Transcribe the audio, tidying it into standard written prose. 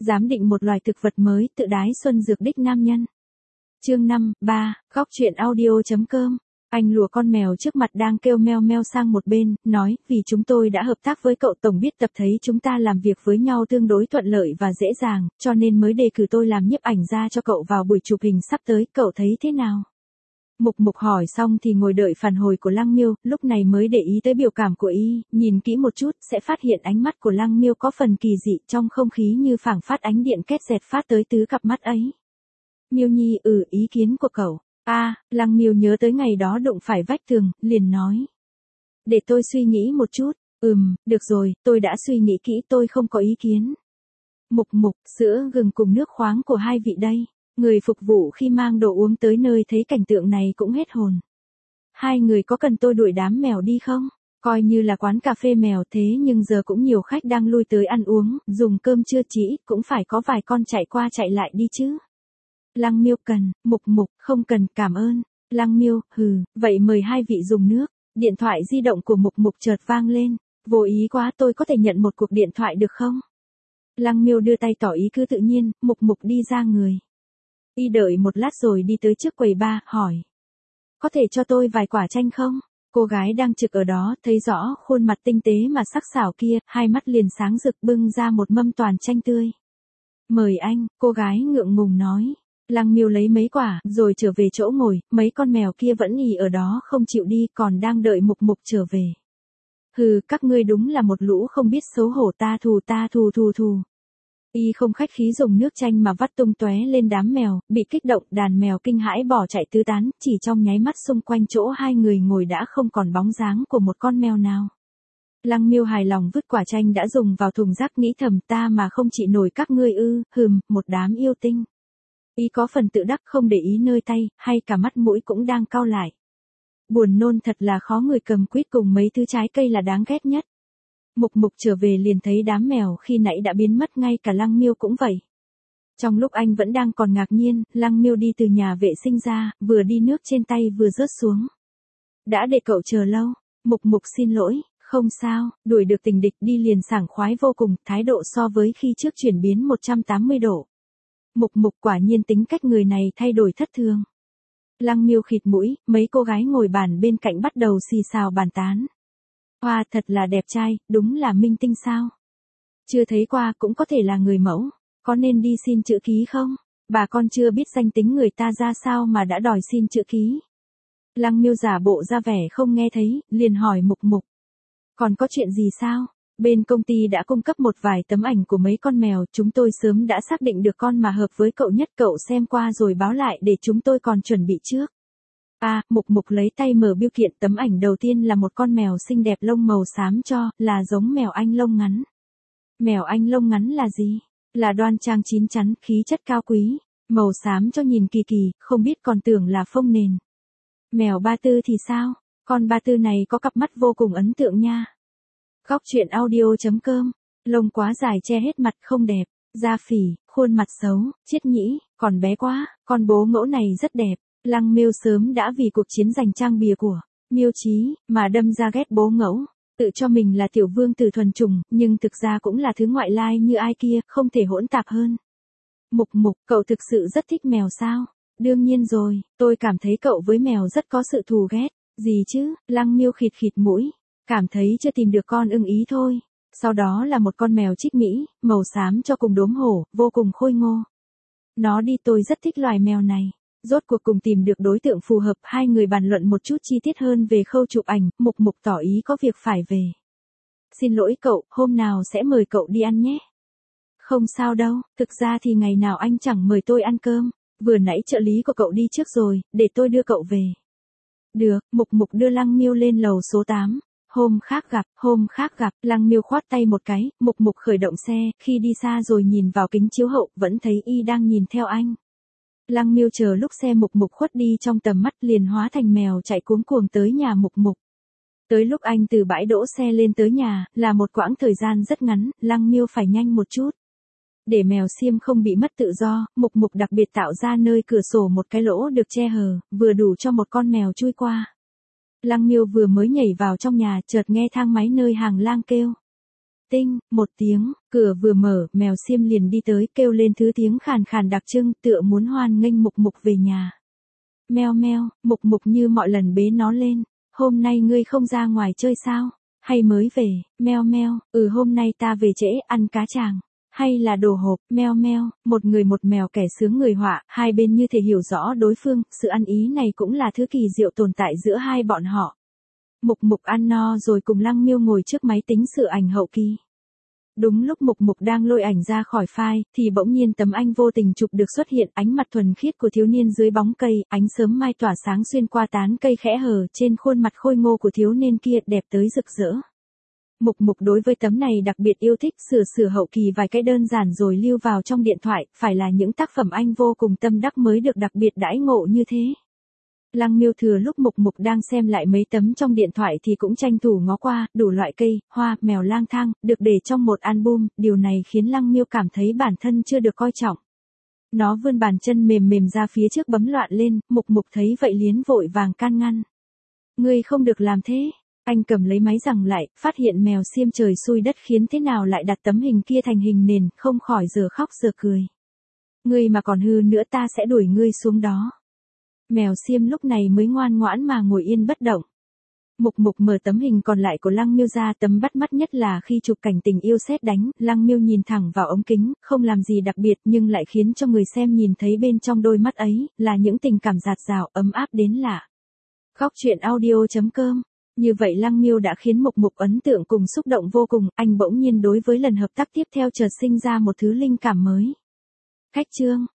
Giám định một loài thực vật mới, tự đái xuân dược đích nam nhân. Chương 5, 3, góc truyện audio.com. Anh lùa con mèo trước mặt đang kêu meo meo sang một bên, nói, vì chúng tôi đã hợp tác với cậu tổng biên tập thấy chúng ta làm việc với nhau tương đối thuận lợi và dễ dàng, cho nên mới đề cử tôi làm nhiếp ảnh ra cho cậu vào buổi chụp hình sắp tới, cậu thấy thế nào? Mục Mục hỏi xong thì ngồi đợi phản hồi của Lăng Miêu, lúc này mới để ý tới biểu cảm của y, nhìn kỹ một chút sẽ phát hiện ánh mắt của Lăng Miêu có phần kỳ dị, trong không khí như phảng phát ánh điện két dẹt phát tới tứ cặp mắt ấy. Miêu Nhi, ý kiến của cậu. Lăng Miêu nhớ tới ngày đó đụng phải vách tường, liền nói. Để tôi suy nghĩ một chút. Được rồi, tôi đã suy nghĩ kỹ, tôi không có ý kiến. Mục Mục, sữa gừng cùng nước khoáng của hai vị đây. Người phục vụ khi mang đồ uống tới nơi thấy cảnh tượng này cũng hết hồn. Hai người có cần tôi đuổi đám mèo đi không? Coi như là quán cà phê mèo thế nhưng giờ cũng nhiều khách đang lui tới ăn uống, dùng cơm trưa chỉ, cũng phải có vài con chạy qua chạy lại đi chứ. Lăng Miêu cần, Mục Mục, không cần, cảm ơn. Lăng Miêu, vậy mời hai vị dùng nước. Điện thoại di động của Mục Mục chợt vang lên. Vô ý quá, tôi có thể nhận một cuộc điện thoại được không? Lăng Miêu đưa tay tỏ ý cứ tự nhiên, Mục Mục đi ra người. Y đợi một lát rồi đi tới trước quầy bar, hỏi. Có thể cho tôi vài quả chanh không? Cô gái đang trực ở đó, thấy rõ khuôn mặt tinh tế mà sắc sảo kia, hai mắt liền sáng rực bưng ra một mâm toàn chanh tươi. Mời anh, cô gái ngượng ngùng nói. Lăng Miêu lấy mấy quả, rồi trở về chỗ ngồi, mấy con mèo kia vẫn ì ở đó không chịu đi, còn đang đợi Mục Mục trở về. Các ngươi đúng là một lũ không biết xấu hổ, ta thù. Y không khách khí dùng nước chanh mà vắt tung tóe lên đám mèo, bị kích động, đàn mèo kinh hãi bỏ chạy tứ tán, chỉ trong nháy mắt xung quanh chỗ hai người ngồi đã không còn bóng dáng của một con mèo nào. Lăng Miêu hài lòng vứt quả chanh đã dùng vào thùng rác, nghĩ thầm, ta mà không trị nổi các ngươi một đám yêu tinh. Y có phần tự đắc, không để ý nơi tay, hay cả mắt mũi cũng đang cau lại. Buồn nôn thật là khó, người cầm quýt cùng mấy thứ trái cây là đáng ghét nhất. Mục Mục trở về liền thấy đám mèo khi nãy đã biến mất, ngay cả Lăng Miêu cũng vậy. Trong lúc anh vẫn đang còn ngạc nhiên, Lăng Miêu đi từ nhà vệ sinh ra, vừa đi nước trên tay vừa rớt xuống. Đã để cậu chờ lâu. Mục Mục xin lỗi, không sao, đuổi được tình địch đi liền sảng khoái vô cùng, thái độ so với khi trước chuyển biến 180 độ. Mục Mục quả nhiên tính cách người này thay đổi thất thường. Lăng Miêu khịt mũi, mấy cô gái ngồi bàn bên cạnh bắt đầu xì xào bàn tán. Hoa thật là đẹp trai, đúng là minh tinh sao? Chưa thấy qua, cũng có thể là người mẫu, có nên đi xin chữ ký không? Bà con chưa biết danh tính người ta ra sao mà đã đòi xin chữ ký. Lăng Miêu giả bộ ra vẻ không nghe thấy, liền hỏi Mục Mục. Còn có chuyện gì sao? Bên công ty đã cung cấp một vài tấm ảnh của mấy con mèo, chúng tôi sớm đã xác định được con mà hợp với cậu nhất, cậu xem qua rồi báo lại để chúng tôi còn chuẩn bị trước. Mục Mục lấy tay mở bưu kiện, tấm ảnh đầu tiên là một con mèo xinh đẹp lông màu xám cho, là giống mèo Anh lông ngắn. Mèo Anh lông ngắn là gì? Là đoan trang chín chắn, khí chất cao quý, màu xám cho nhìn kỳ kỳ, không biết còn tưởng là phông nền. Mèo Ba Tư thì sao? Con Ba Tư này có cặp mắt vô cùng ấn tượng nha. Góc truyện audio.com, lông quá dài che hết mặt, không đẹp, da phì, khuôn mặt xấu, chiết nhĩ, còn bé quá, con bố ngẫu này rất đẹp. Lăng Miêu sớm đã vì cuộc chiến giành trang bìa của Miêu Chí mà đâm ra ghét bố ngẫu, tự cho mình là tiểu vương tử thuần chủng, nhưng thực ra cũng là thứ ngoại lai như ai kia, không thể hỗn tạp hơn. Mục Mục, cậu thực sự rất thích mèo sao? Đương nhiên rồi, tôi cảm thấy cậu với mèo rất có sự thù ghét. Gì chứ? Lăng Miêu khịt khịt mũi, cảm thấy chưa tìm được con ưng ý thôi. Sau đó là một con mèo trích Mỹ, màu xám cho cùng đốm hổ, vô cùng khôi ngô. Nó đi, tôi rất thích loài mèo này. Rốt cuộc cùng tìm được đối tượng phù hợp, hai người bàn luận một chút chi tiết hơn về khâu chụp ảnh, Mục Mục tỏ ý có việc phải về. Xin lỗi cậu, hôm nào sẽ mời cậu đi ăn nhé. Không sao đâu, thực ra thì ngày nào anh chẳng mời tôi ăn cơm, vừa nãy trợ lý của cậu đi trước rồi, để tôi đưa cậu về. Được, Mục Mục đưa Lăng Miêu lên lầu số 8. Hôm khác gặp, Lăng Miêu khoát tay một cái, Mục Mục khởi động xe, khi đi xa rồi nhìn vào kính chiếu hậu, vẫn thấy y đang nhìn theo anh. Lăng Miêu chờ lúc xe Mục Mục khuất đi trong tầm mắt liền hóa thành mèo chạy cuống cuồng tới nhà Mục Mục. Tới lúc anh từ bãi đỗ xe lên tới nhà, là một quãng thời gian rất ngắn, Lăng Miêu phải nhanh một chút. Để mèo xiêm không bị mất tự do, Mục Mục đặc biệt tạo ra nơi cửa sổ một cái lỗ được che hờ, vừa đủ cho một con mèo chui qua. Lăng Miêu vừa mới nhảy vào trong nhà, chợt nghe thang máy nơi hàng lang kêu. Tinh, một tiếng, cửa vừa mở, mèo xiêm liền đi tới kêu lên thứ tiếng khàn khàn đặc trưng tựa muốn hoan nghênh Mục Mục về nhà. Meo meo, Mục Mục như mọi lần bế nó lên. Hôm nay ngươi không ra ngoài chơi sao? Hay mới về? Meo meo, hôm nay ta về trễ, ăn cá tràng. Hay là đồ hộp? Meo meo, một người một mèo kẻ sướng người họa, hai bên như thể hiểu rõ đối phương, sự ăn ý này cũng là thứ kỳ diệu tồn tại giữa hai bọn họ. Mục Mục ăn no rồi cùng Lăng Miêu ngồi trước máy tính sửa ảnh hậu kỳ. Đúng lúc Mục Mục đang lôi ảnh ra khỏi file, thì bỗng nhiên tấm ảnh vô tình chụp được xuất hiện ánh mặt thuần khiết của thiếu niên dưới bóng cây, ánh sớm mai tỏa sáng xuyên qua tán cây khẽ hở trên khuôn mặt khôi ngô của thiếu niên kia đẹp tới rực rỡ. Mục Mục đối với tấm này đặc biệt yêu thích, sửa hậu kỳ vài cái đơn giản rồi lưu vào trong điện thoại, phải là những tác phẩm anh vô cùng tâm đắc mới được đặc biệt đãi ngộ như thế. Lăng Miêu thừa lúc Mục Mục đang xem lại mấy tấm trong điện thoại thì cũng tranh thủ ngó qua, đủ loại cây, hoa, mèo lang thang, được để trong một album, điều này khiến Lăng Miêu cảm thấy bản thân chưa được coi trọng. Nó vươn bàn chân mềm mềm ra phía trước bấm loạn lên, Mục Mục thấy vậy liến vội vàng can ngăn. Ngươi không được làm thế. Anh cầm lấy máy giằng lại, phát hiện mèo xiêm trời xui đất khiến thế nào lại đặt tấm hình kia thành hình nền, không khỏi giờ khóc giờ cười. Ngươi mà còn hư nữa ta sẽ đuổi ngươi xuống đó. Mèo xiêm lúc này mới ngoan ngoãn mà ngồi yên bất động. Mục Mục mở tấm hình còn lại của Lăng Miêu ra, tấm bắt mắt nhất là khi chụp cảnh tình yêu sét đánh, Lăng Miêu nhìn thẳng vào ống kính, không làm gì đặc biệt nhưng lại khiến cho người xem nhìn thấy bên trong đôi mắt ấy, là những tình cảm dạt dào, ấm áp đến lạ. Góc truyện audio.com. Như vậy Lăng Miêu đã khiến Mục Mục ấn tượng cùng xúc động vô cùng, anh bỗng nhiên đối với lần hợp tác tiếp theo chợt sinh ra một thứ linh cảm mới. Khách trương.